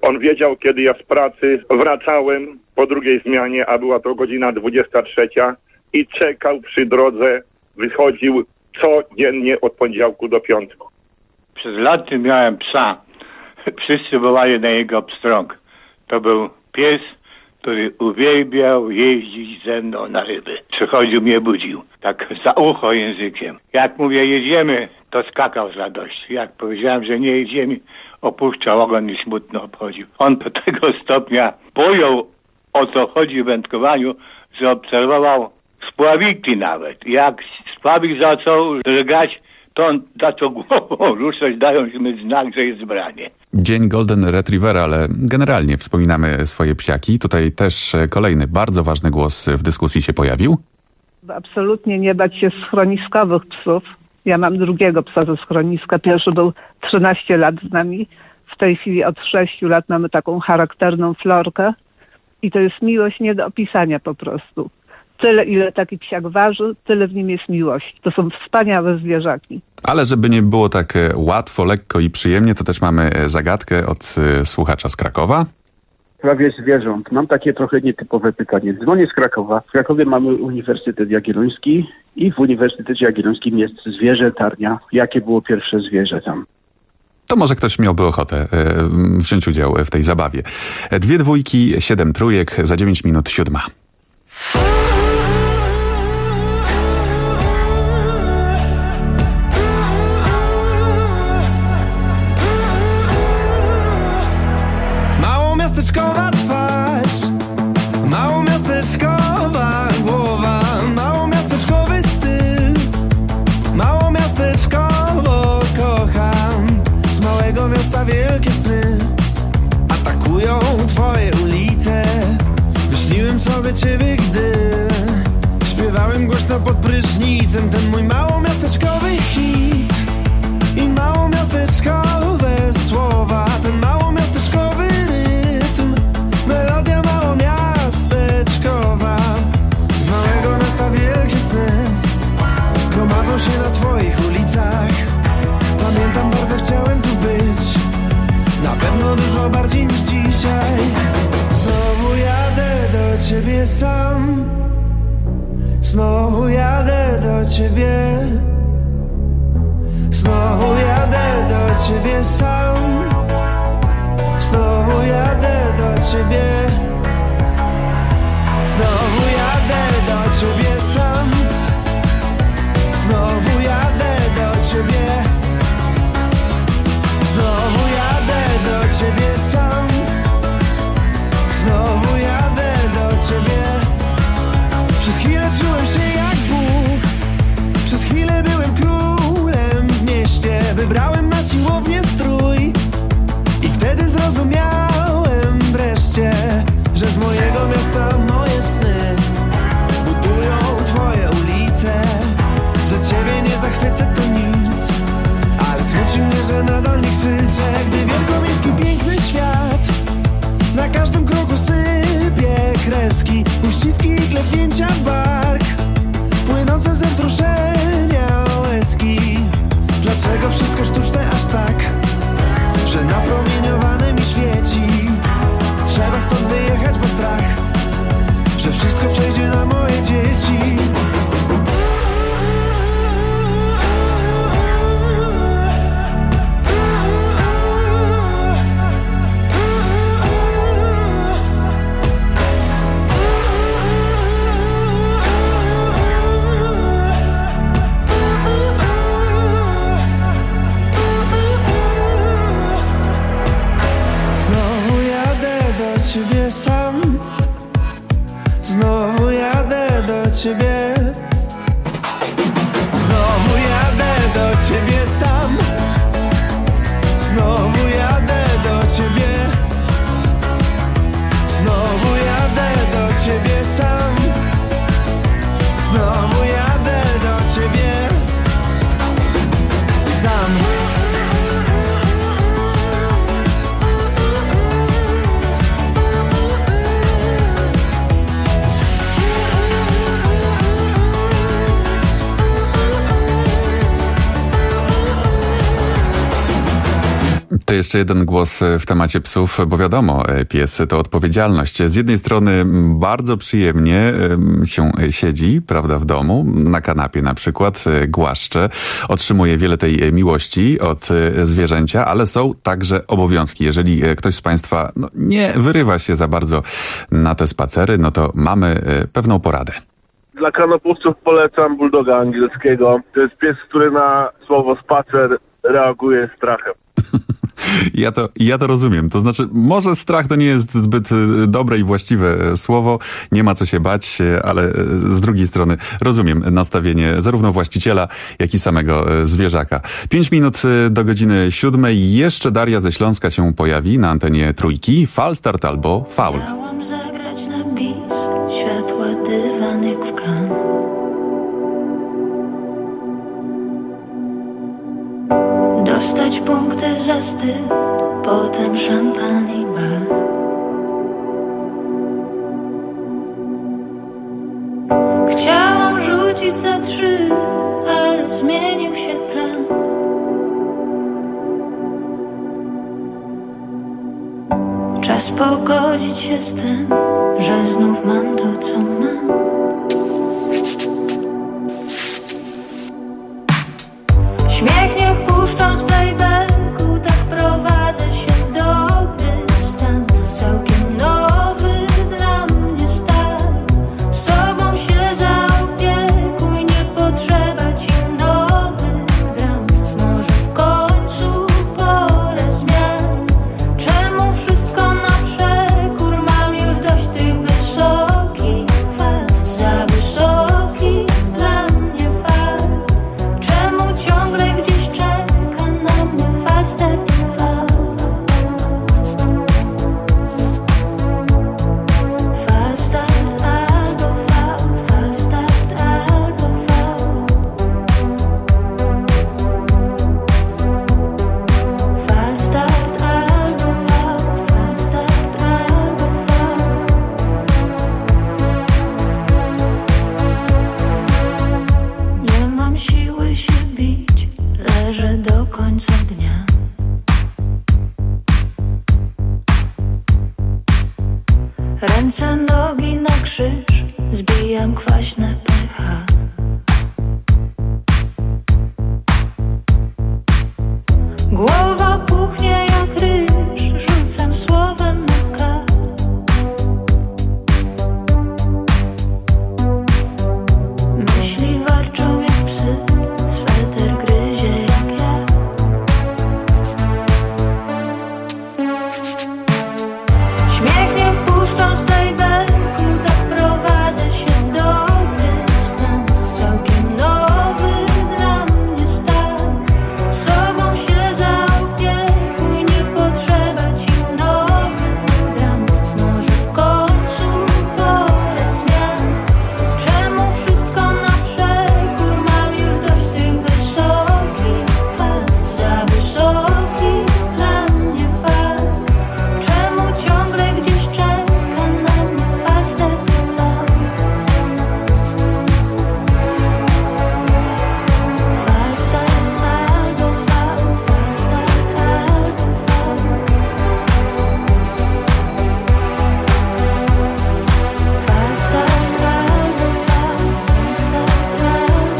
On wiedział, kiedy ja z pracy wracałem po drugiej zmianie, a była to godzina 23 i czekał przy drodze, wychodził codziennie od poniedziałku do piątku. Przez lata miałem psa. Wszyscy wołali na jego pstrąg. To był pies, który uwielbiał jeździć ze mną na ryby. Przychodził, mnie budził. Tak za ucho językiem. Jak mówię, jedziemy, to skakał z radości. Jak powiedziałem, że nie jedziemy, opuszczał ogon i smutno obchodził. On do tego stopnia pojął, o co chodzi w wędkowaniu, że obserwował spławiki nawet. Jak spławik zaczął drgać, to on zaczął głową ruszać, dając mi znak, że jest branie. Dzień Golden Retrievera, ale generalnie wspominamy swoje psiaki. Tutaj też kolejny bardzo ważny głos w dyskusji się pojawił. Absolutnie nie bać się schroniskowych psów. Ja mam drugiego psa ze schroniska. Pierwszy był 13 lat z nami. W tej chwili od 6 lat mamy taką charakterną Florkę. I to jest miłość nie do opisania po prostu. Tyle, ile taki psiak waży, tyle w nim jest miłość. To są wspaniałe zwierzaki. Ale żeby nie było tak łatwo, lekko i przyjemnie, to też mamy zagadkę od słuchacza z Krakowa. W sprawie zwierząt mam takie trochę nietypowe pytanie. Dzwonię z Krakowa. W Krakowie mamy Uniwersytet Jagielloński i w Uniwersytecie Jagiellońskim jest zwierzętarnia. Jakie było pierwsze zwierzę tam? To może ktoś miałby ochotę wziąć udział w tej zabawie. 2 dwójki, 7 trójek, za 9 minut 7. Małomiasteczkowa twarz, małomiasteczkowa głowa, małomiasteczkowy styl, małomiasteczkowo kocham. Z małego miasta wielkie sny atakują twoje ulice. Wyśniłem sobie ciebie, gdy śpiewałem głośno pod prysznicem ten mój małomiasteczkowy hit i małomiasteczkowe słowa, ten małomiasteczkowy rytm, melodia małomiasteczkowa. Z małego miasta wielkie sny gromadzą się na twoich ulicach. Pamiętam, bardzo chciałem tu być, na pewno dużo bardziej niż dzisiaj. Znowu jadę do ciebie sam, znowu jadę do ciebie, znowu jadę do ciebie sam, znowu jadę do ciebie, znowu jadę do ciebie sam, znowu jadę do ciebie, znowu jadę do ciebie sam, znowu jadę do ciebie. Przez chwilę czułem się jak Bóg, przez chwilę byłem królem w mieście. Wybrałem na siłownię strój i wtedy zrozumiałem wreszcie, że z mojego miasta moje sny budują twoje ulice. Że ciebie nie zachwycę to nic, ale smuci mnie, że nadal nie krzyczę. Gdy wielkomiejski piękny świat na każdym kroku sypie kreski, uściski i klepnięcia w bark, płynące ze wzruszenia łezki. Dlaczego wszystko sztuczne aż tak, że napromieniowane mi świeci? Trzeba stąd wyjechać, bo strach, że wszystko przejdzie na moje dzieci. Ciebie sam, znowu jadę do ciebie, znowu jadę do ciebie sam, znowu jadę do ciebie, znowu jadę do ciebie sam, znowu jadę do ciebie sam. jeszcze jeden głos w temacie psów, bo wiadomo, pies to odpowiedzialność. Z jednej strony bardzo przyjemnie się siedzi, prawda, w domu, na kanapie na przykład, głaszcze, otrzymuje wiele tej miłości od zwierzęcia, ale są także obowiązki. Jeżeli ktoś z Państwa nie wyrywa się za bardzo na te spacery, no to mamy pewną poradę. Dla kanopowców polecam bulldoga angielskiego. To jest pies, który na słowo spacer reaguje strachem. Ja to rozumiem. To znaczy, może strach to nie jest zbyt dobre i właściwe słowo, nie ma co się bać, ale z drugiej strony rozumiem nastawienie zarówno właściciela, jak i samego zwierzaka. 5 minut do godziny 7. Jeszcze Daria ze Śląska się pojawi na antenie Trójki. Falstart albo faul. Chciałam zagrać na bis, światła dywanek w kan. Dostać punkty za styl, potem szampan i bar. Chciałam rzucić za 3, ale zmienił się plan. Czas pogodzić się z tym, że znów mam to, co mam. Śmiech niech puszczą z playbacku, tak wprowadzę się w dobry stan. Całkiem nowy dla mnie stan. Sobą się zaopiekuj, nie potrzeba ci nowych dram. Może w końcu pora zmian. Czemu wszystko na przekór? Mam już dość tych wysokich fal. Za wysoki dla mnie fal. Czemu ciągle gdzieś czeka na mnie fal start i fal. Fal start albo fal, fal start albo fal. Fal start albo fal, fal start albo fal. Nie mam siły się bić, leżę do końca dnia. Ręce, nogi na krzyż, zbijam kwaśne pH. Głowa puchnie jak ryż, rzucam słowem na K. Myśli warczą jak psy, sweter gryzie jak ja. Śmiech niech puszczą z playbacku, tak wprowadzę się w dobry stan. Całkiem nowy dla mnie stan. Sobą się zaopiekuj, nie potrzeba ci nowych dram. Może w końcu pora zmian. Czemu wszystko na przekór? Mam już dość tych wysokich fal. Za wysoki dla mnie fal. Czemu ciągle gdzieś czeka na mnie fal start i fal. Fal start albo fal, fal start albo fal. Fal start albo fal, fal start albo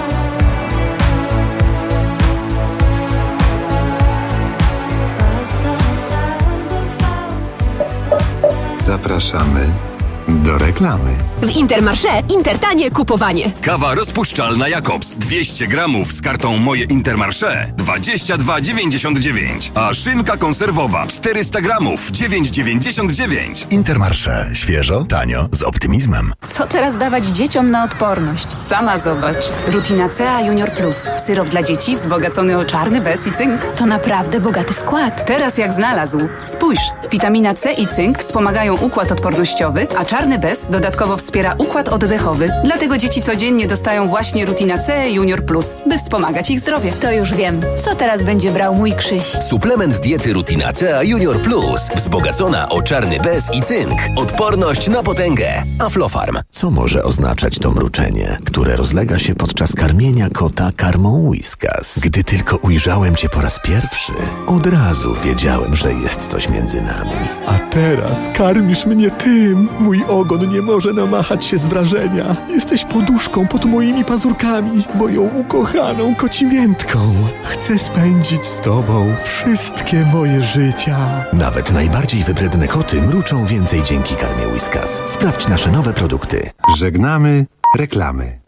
Zapraszamy do reklamy. W Intermarché Intertanie kupowanie. Kawa rozpuszczalna Jakobs 200 gramów z kartą Moje Intermarché 22,99. A szynka konserwowa 400 gramów 9,99. Intermarché. Świeżo, tanio, z optymizmem. Co teraz dawać dzieciom na odporność? Sama zobacz. Rutina C Junior Plus. Syrop dla dzieci wzbogacony o czarny bez i cynk. To naprawdę bogaty skład. Teraz jak znalazł. Spójrz, witamina C i cynk wspomagają układ odpornościowy, a czarny Czarny Bez dodatkowo wspiera układ oddechowy. Dlatego dzieci codziennie dostają właśnie Rutina C Junior Plus, by wspomagać ich zdrowie. To już wiem, co teraz będzie brał mój Krzyś. Suplement diety Rutina C Junior Plus. Wzbogacona o czarny bez i cynk. Odporność na potęgę. Aflofarm. Co może oznaczać to mruczenie, które rozlega się podczas karmienia kota karmą Whiskas? Gdy tylko ujrzałem cię po raz pierwszy, od razu wiedziałem, że jest coś między nami. A teraz karmisz mnie tym. Mój ogon nie może namachać się z wrażenia. Jesteś poduszką pod moimi pazurkami, moją ukochaną kocimiętką. Chcę spędzić z tobą wszystkie moje życia. Nawet najbardziej wybredne koty mruczą więcej dzięki karmie Whiskas. Sprawdź nasze nowe produkty. Żegnamy reklamy.